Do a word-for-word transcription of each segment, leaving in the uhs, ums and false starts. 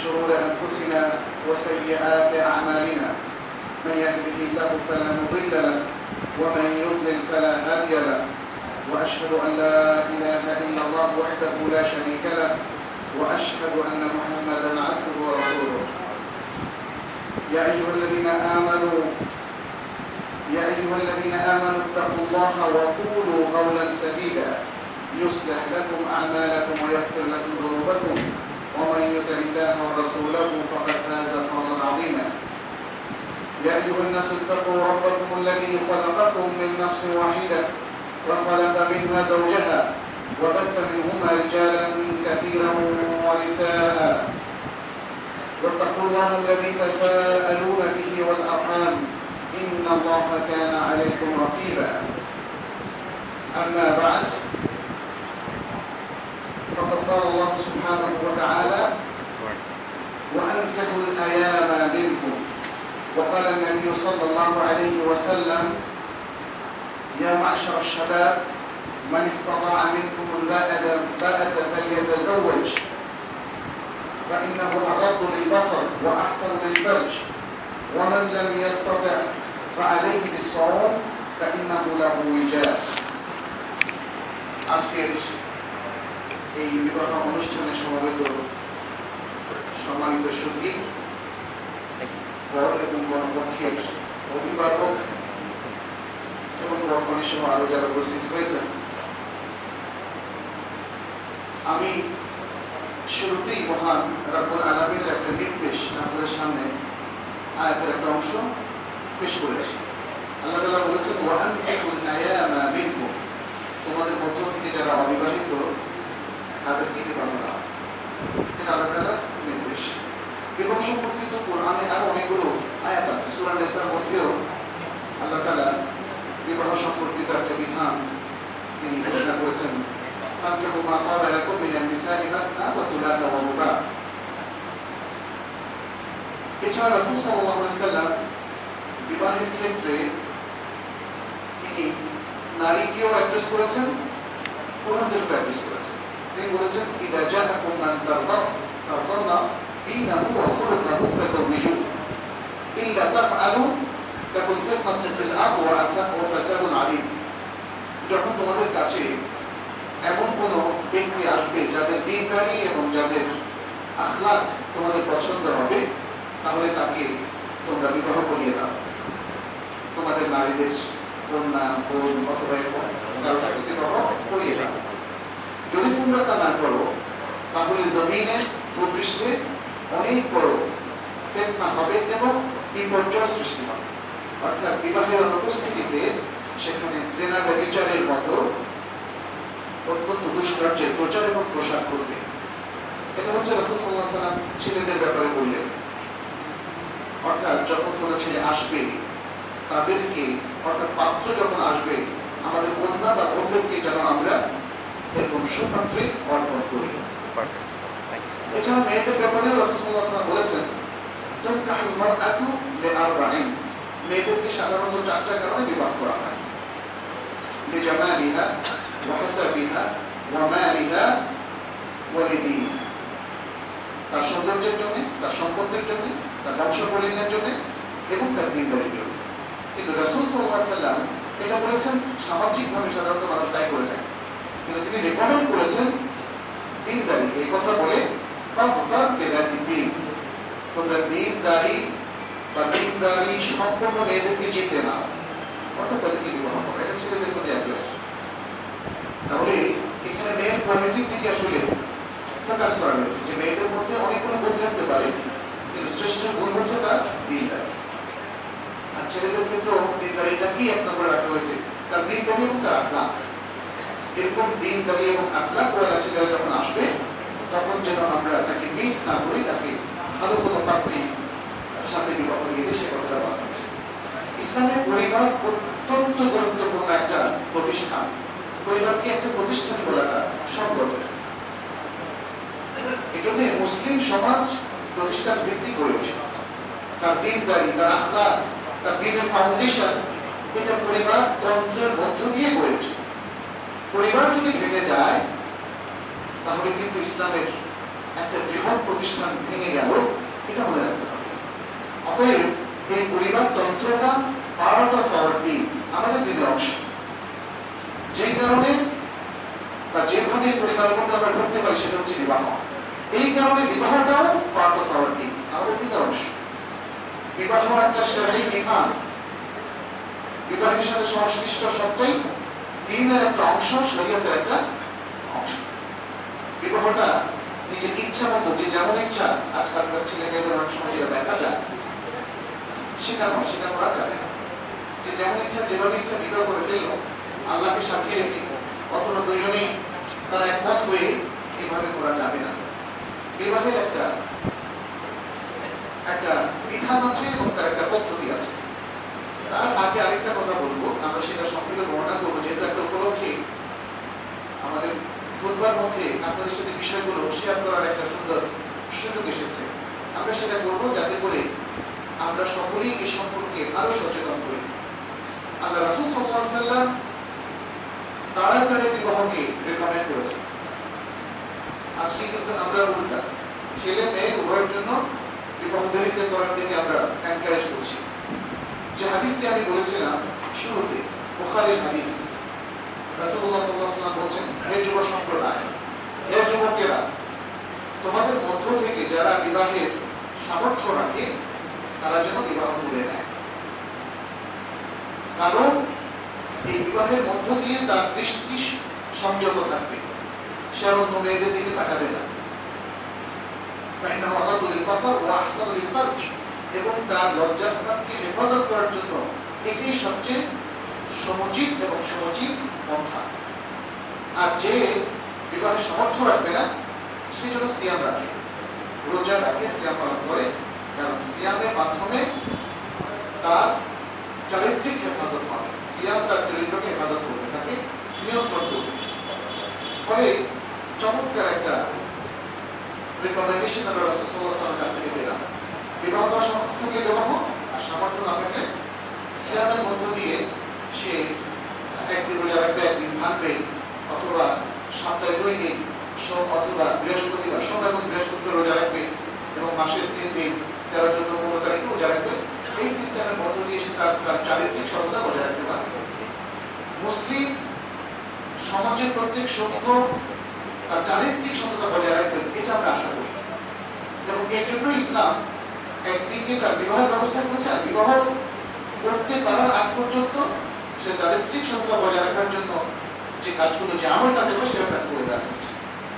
شرور أنفسنا وسيئات أعمالنا من يهده الله فلا مضل له ومن يضلل فلا هادي له وأشهد أن لا إله إلا الله وحده لا شريك له وأشهد أن محمدا عبده ورسوله يا أيها الذين آمنوا يا أيها الذين آمنوا اتقوا الله وقولوا قولا سديدا يصلح لكم أعمالكم ويغفر لكم ذنوبكم ومن يطع الله ورسوله فقد فاز فوزا عظيما يا أيها الناس اتقوا ربكم الذي خلقكم من نفس واحدة وخلق منها زوجها وبث منهما رجالا كثيرا ونساء واتقوا الله الذي تساءلون به والأرحام إن الله كان عليكم رقيبا أما بعد فقد قال الله سبحانه وتعالى وأنكحوا الأيام منكم وقال النبي صلى الله عليه وسلم يا معشر الشباب من استطاع منكم الباءة فليتزوج فإنه أغض للبصر وأحسن للفرج ومن لم يستطع فعليه بالصوم فإنه له وجاء আজকের এই বিবাহ অনুষ্ঠানে সমবেত সম্মানিত সুধী বর এবং গণপক্ষের অভিভাবক এবং বর্তমানে সহ আরো যারা উপস্থিত হয়েছেন, আমি শুরুতেই মহান রব্বুল আলামিনের একটা নির্দেশ আপনাদের সামনে আয়াতের একটা অংশ পেশ করেছি। আল্লাহ তাআলা বলেছেন ওয়ানকিহুল আয়ামা মিনকুম, তোমাদের মধ্য থেকে যারা অবিবাহিত তাদেরকে বিবাহ দাও। এটা আল্লাহ তাআলার নির্দেশ। বিবাহ সম্পর্কিত কোরআনে আরো অনেকগুলো আয়াত আছে। সূরা নিসার মধ্যেও আল্লাহ তাআলা বিবাহ সম্পর্কিত একটা বিধান তিনি ঘোষণা করেছেন, ফানকিহু মা তাবা লাকুম মিনান নিসাই মাথনা ওয়া থুলাথা ওয়া রুবা। এছাড়া রাসূল সাল্লাল্লাহু আলাইহি ওয়াসাল্লাম বিবাহের ক্ষেত্রে তিনি নারীকেও অ্যাড্রেস করেছেন, পুরুষদেরকেও অ্যাড্রেস করেছেন। তিনি বলেছেন ইদা জাআকুম মান তারদাউনা দীনাহু ওয়া খুলুকাহু ফাযাওবিজুহু ইল্লা তাফআলু তাকুন ফিতনাতুন ফিল আরদি ওয়া ফাসাদুন আযীম। যখন তোমাদের কাছে এমন কোন ব্যক্তি আসবে যাদের দ্বীনদারি এবং যাদের আখলাক তোমাদের পছন্দ হবে, তাহলে তাকে তোমরা বিবাহ করিয়ে দাও। তোমাদের নারীদের কন্যা বোন অথবা কারো সাথে বিবাহ করিয়ে দাও। যদি তোমরা তা না করো তাহলে জমিনে ভূপৃষ্ঠে অনেক বড় ফিতনা হবে এবং বিপর্যয় সৃষ্টি হবে। অর্থাৎ বিবাহের অনুপস্থিতিতে সেখানে জেনা ব্যভিচারের মতো অত্যন্ত দুষ্কার্যের প্রচার এবং প্রসার করবে। এটা হচ্ছে রাসূল সাল্লাল্লাহু আলাইহি ওয়াসাল্লাম ছেলেদের ব্যাপারে বললেন। অর্থাৎ যখন কোনো ছেলে আসবে তাদেরকে, অর্থাৎ পাত্র যখন আসবে আমাদের কন্যা বা বোনদেরকে যেন আমরা এরকম সুপাত্রে অর্পণ করি। এছাড়া মেয়েদের ব্যাপারে রাসূল সাল্লাল্লাহু আলাইহি ওয়াসাল্লাম বলেছেন তুনকাহুল মারআতু লিআরবাঈন, মেয়েদেরকে সাধারণত চারটা কারণে বিবাহ করা হয়। লিজামালিহা ওয়া হাসাবিহা ওয়া মালিহা ওয়া লিদীনিহা, তার সৌন্দর্যের জন্য, তার সম্পদের জন্য, তার বংশ পরিচয়ের জন্য এবং তার দ্বীনদারির জন্য। কিন্তু রাসূল সাল্লাল্লাহু আলাইহি ওয়াসাল্লাম এটা বলেছেন সামাজিকভাবে সাধারণত মানুষ তাই করে থাকে, কিন্তু তিনি রেকমেন্ড করেছেন দ্বীনদারি। এই কথা বলে ফাফার বিদাতি দ্বীন, তোমরা দ্বীনদারি বা দ্বীনদারি সম্পূর্ণ মেয়েদেরকে জিতে নাও, অর্থাৎ তাদেরকে বিবাহ করো। এটা ছেলেদের প্রতি অ্যাড্রেস। তাহলে এখানে মেয়ের কোয়ালিটির দিকে আসলে ফোকাস করা হয়েছে যে মেয়েদের মধ্যে অনেকগুলো গুণ থাকতে পারে, কিন্তু শ্রেষ্ঠ গুণ হচ্ছে তার দ্বীনদারি। আর ছেলেদের ক্ষেত্রেও দ্বীনদারিটাকেই এক নম্বরে রাখা হয়েছে, তার দ্বীনদারি এবং তার আখলাক। এরকম দ্বীনদারি এবং আখলাক ওয়ালা ছেলেরা যখন আসবে তখন যেন আমরা তাকে মিস না করি, তাকে ভালো কোনো পাত্রী সাথে বিবাহ দিয়ে সে কথাটা বলা হচ্ছে। ইসলামের পরিবার অত্যন্ত গুরুত্বপূর্ণ একটা প্রতিষ্ঠান। পরিবারকে একটা প্রতিষ্ঠান বলাটা সম্ভব। এই জন্য মুসলিম সমাজ প্রতিষ্ঠান ভিত্তিক গড়ে ওঠে। তার দ্বীনদারি, তার আখলাক, তার দ্বীনের ফাউন্ডেশন এটা পরিবার তন্ত্রের মধ্য দিয়ে গড়ে ওঠে। পরিবার যদি ভেঙে যায় তাহলে কিন্তু ইসলামের একটা বৃহৎ প্রতিষ্ঠান ভেঙে গেল, এই পরিবার তন্ত্রটা পার্ট অফ আওয়ার ডিন, আমাদের দিনের অংশ। যে কারণে বা যেভাবে পরিবার করতে আমরা ঢুকতে পারি সেটা হচ্ছে বিবাহ। এই কারণে বিবাহটাও পার্ট অফ আওয়ার ডিন, আমাদের দিনের অংশ। বিবাহ একটা শারঈ বিধান, বিবাহের সাথে সংশ্লিষ্ট সবটাই দ্বীনের একটা অংশ, শরীয়তের একটা অংশ। বিবাহটা নিজের ইচ্ছা মতো যে যেমন ইচ্ছা, আজকালকার ছেলে মেয়েদের অনেক সময় যেটা দেখা যায় সেটা নয়, সেটা করা যাবে না। যে যেমন ইচ্ছা যেভাবে ইচ্ছা বিবাহ করে ফেলল, আল্লাহকে সাক্ষী রেখে অথবা দুজনেই তারা একমত হয়ে এভাবে করা যাবে না। বিবাহের একটা একটা বিধান আছে এবং তার একটা পদ্ধতি আছে। তার আগে আরেকটা কথা বলবো, আমরা সেটা সম্পূর্ণ বর্ণনা করবো, যেহেতু একটা উপলক্ষে আমাদের খুতবার মধ্যে আপনাদের সাথে বিষয়গুলো শেয়ার করার একটা সুন্দর সুযোগ এসেছে। আমরা সেটা করবো যাতে করে আমরা সকলেই এই সম্পর্কে আরো সচেতন করি। আল্লাহ রাসূল সাল্লাল্লাহু আলাইহি ওয়াসাল্লাম তাড়াতাড়ি বিবাহকে রেকমেন্ড করেছেন। আজকে কিন্তু আমরা উল্টা, ছেলে মেয়ে উভয়ের জন্য বিবাহ দেরিতে করার দিকে আমরা এনকারেজ করছি। যে হাদিসটি আমি বলেছিলাম শুরুতে, বুখারীর হাদিস, রাসূলুল্লাহ সাল্লাল্লাহু আলাইহি ওয়াসাল্লাম বলেছেন, হে যুব সম্প্রদায়, হে যুবকেরা, তোমাদের মধ্য থেকে যারা বিবাহের সামর্থ্য রাখে তারা যেন বিবাহ করে নেয়। কারণ এই বিবাহের মধ্য দিয়ে তার দৃষ্টি সংযত থাকবে, সে আর অন্য মেয়েদের দিকে তাকাবে না। এবং তার লজ্জাস্থানকে হেফাজত করার জন্য এটি সবচেয়ে সমুচিত এবং সমুচিত পন্থা। আর যে বিবাহের সামর্থ্য রাখবে না সে যেন সিয়াম রাখে, রোজা রাখে, সিয়াম পালন করে, কারণ সিয়ামের মাধ্যমে তার চারিত্রিক হেফাজত হবে। সিয়াম তার চরিত্রকে হেফাজত করবে, তাকে নিয়ন্ত্রণ করবে। ফলে চমৎকার একটা রিকমেন্ডেশন আমরা রাসূল সাল্লাল্লাহু আলাইহি ওয়াসাল্লামের কাছ থেকে পেলাম। বিবাহ করার সামর্থ্য থাকলে বিবাহ, আর সামর্থ্য না থাকলে সিয়ামের মধ্য দিয়ে সে একদিন রোজা রাখবে, একদিন ভাঙবে, অথবা সপ্তাহে দুই দিন অথবা বৃহস্পতিবার, সোম এবং বৃহস্পতিবার রোজা রাখবে এবং মাসের তিন দিন তেরো চোদ্দ পনেরো তারিখে রোজা রাখবে। এই সিস্টেমের মধ্য দিয়ে সে তার তার চারিত্রিক সততা বজায় রাখতে পারবে। মুসলিম সমাজের প্রত্যেক সভ্য তার চারিত্রিক সততা বজায় রাখবে, এটা আমরা আশা করি। এবং এর জন্য ইসলাম একদিকে তার বিবাহের ব্যবস্থা করেছে, আর বিবাহ করতে পারার আগ পর্যন্ত সে চারিত্রিক সততা বজায় রাখার জন্য যে কাজগুলো, যে আমলটা করবে সেটা তার করে দেওয়া হয়েছে।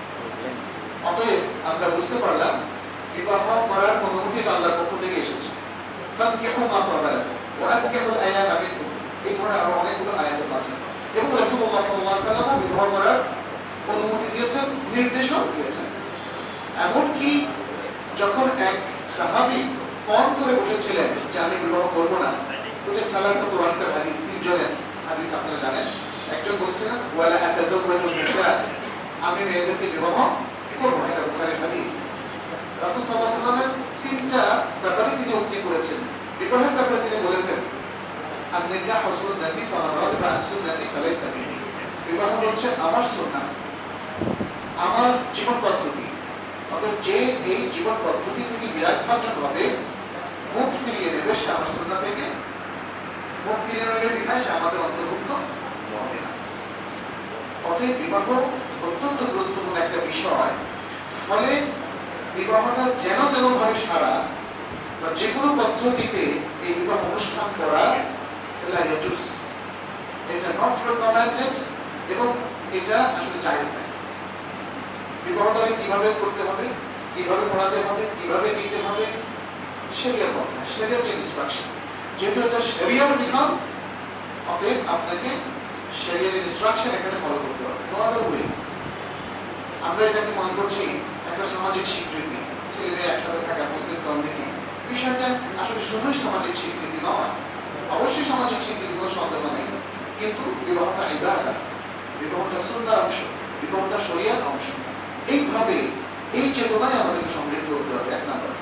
অতএব আমরা বুঝতে পারলাম বিবাহ করার অনুমতিটা আল্লাহর পক্ষ থেকে এসেছে। ফানকিহু মা তাবা লাকুম ওয়া আনকিহুল আয়ামা মিনকুম, এই ধরনের আরো অনেকগুলো আয়াত আছে। এবং রাসূলুল্লাহ সাল্লাল্লাহু আলাইহি ওয়াসাল্লাম বিবাহ করার অনুমতি দিয়েছেন, নির্দেশও দিয়েছেন। এমনকি যখন এক সাহাবী ফোন করে বসেছিলেন যে আমি বিবাহ করব না, ওই সালাত ওয়াক্তের হাদিস, তিনজনের হাদিস আপনারা জানেন। একজন বলছেন ওয়ালা আতাযাওয়াজুন নিসা, আমি মেয়েদেরকে বিবাহ করব না, এটা বুখারীর হাদিস। রাসূল সাল্লাল্লাহু আলাইহি ওয়াসাল্লামের তিনটা ব্যাপারে তিনি উক্তি করেছেন। বিবাহের ব্যাপারে তিনি বলেছেন আন-নিকাহু সুন্নতি ফামান রাগিবা আন সুন্নতি ফালাইসা মিন্নি, বিবাহ হচ্ছে আমার সুন্নাহ, আমার জীবন পদ্ধতি। অর্থাৎ যে এই জীবন পদ্ধতি থেকে বিরাট ভাজন হবে, মুখ ফিরিয়ে নেবে, সে আমার সুন্নাহ থেকে মুখ ফিরিয়ে নেবে বিধায় সে আমাদের অন্তর্ভুক্ত হবে না। অতএব বিবাহ অত্যন্ত গুরুত্বপূর্ণ একটা বিষয়। ফলে বিবাহটা যেন তেন ভাবে সারা বা যে কোনো পদ্ধতিতে এই বিবাহ অনুষ্ঠান করা এটা নট রিকমেন্ডেড এবং এটা আসলে জায়েজ নয়। বিবাহ তাহলে কিভাবে করতে হবে, কিভাবে পড়াতে হবে, কিভাবে দিতে হবে, শরিয়ার কথা, শরিয়ার ইনস্ট্রাকশন। যেহেতু এটা শরিয়ার বিধান, অতএব আপনাকে শরিয়ার ইনস্ট্রাকশন এখানে ফলো করতে হবে। No other way. আমরা এটাকে মনে করছি একটা সামাজিক স্বীকৃতি, ছেলে মেয়ে একসাথে থাকা, মুসলিম কমিউনিটি, বিষয়টা আসলে শুধুই সামাজিক স্বীকৃতি নয়। অবশ্যই সামাজিক স্বীকৃতি কোনো সন্দেহ নেই, কিন্তু বিবাহটা ইবাদত, বিবাহটা সুন্নাহর অংশ, বিবাহটা শরিয়ার অংশ। এইভাবে এই চেতনায় আমাদেরকে সমৃদ্ধ হতে হবে। এক নম্বর।